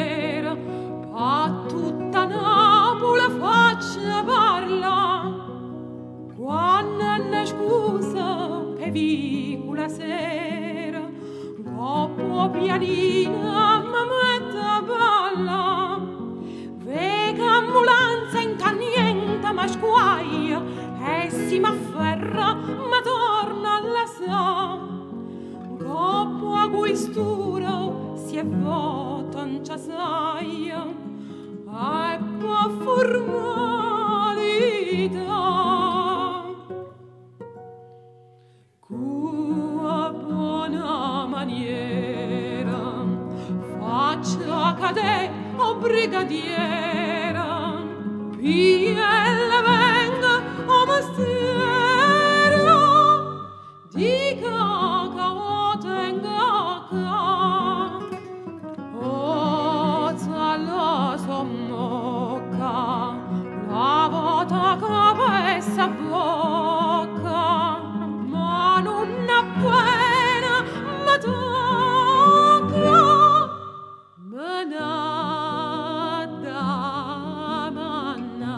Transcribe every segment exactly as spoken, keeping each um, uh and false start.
maniera, a tutta Napoli faccia parla, quando ne scusa per vicula sera, coppo pianina mi mette a balla, vega ambulanza in niente ma squaia, e si m'afferra ma torna alla sa, coppo a guistura si è vota in ciasaia, e po' formalità. Cua buona maniera, faccia cadere, o brigadiera, piella venga, o mestiera, dica che o tenga ca, o zalla sommocca, la vota capessa bocca, ma non appena mi tocca, me n'ha da manna.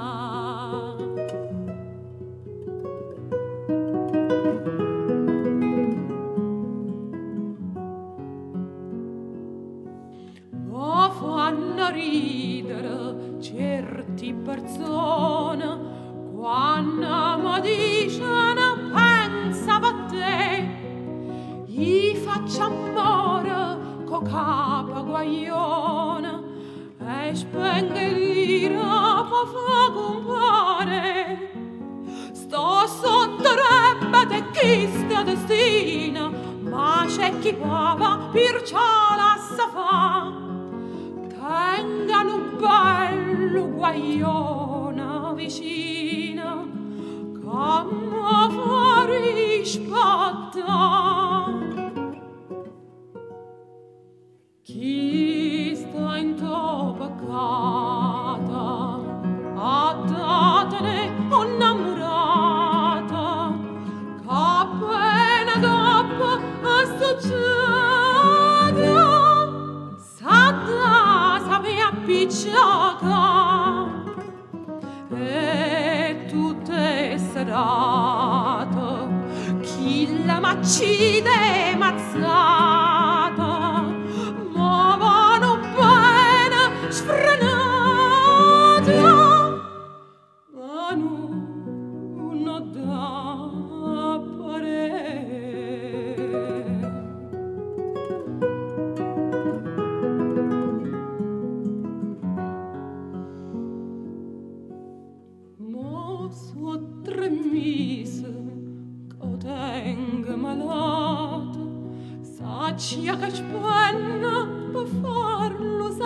O fanno ridere certi persone quando mi dicono pensa a te, gli faccio amore co capo guaglione e spengo l'ira per fa compare. Sto sotto rebate chi sta destina, ma c'è chi prova perciò la sa fa. Tengano un bello guaglione vicino, che mi fa rispettare. Chi sta in to peccata, addatene o innamorata, che appena dopo succede, s'adda sape appicciata, e tutte serate chi la m'accide mazzata, ma vanno bene sfrenata, ma non da parere. Mo so tre mesi che tengo malato, saccia che spenna per farlo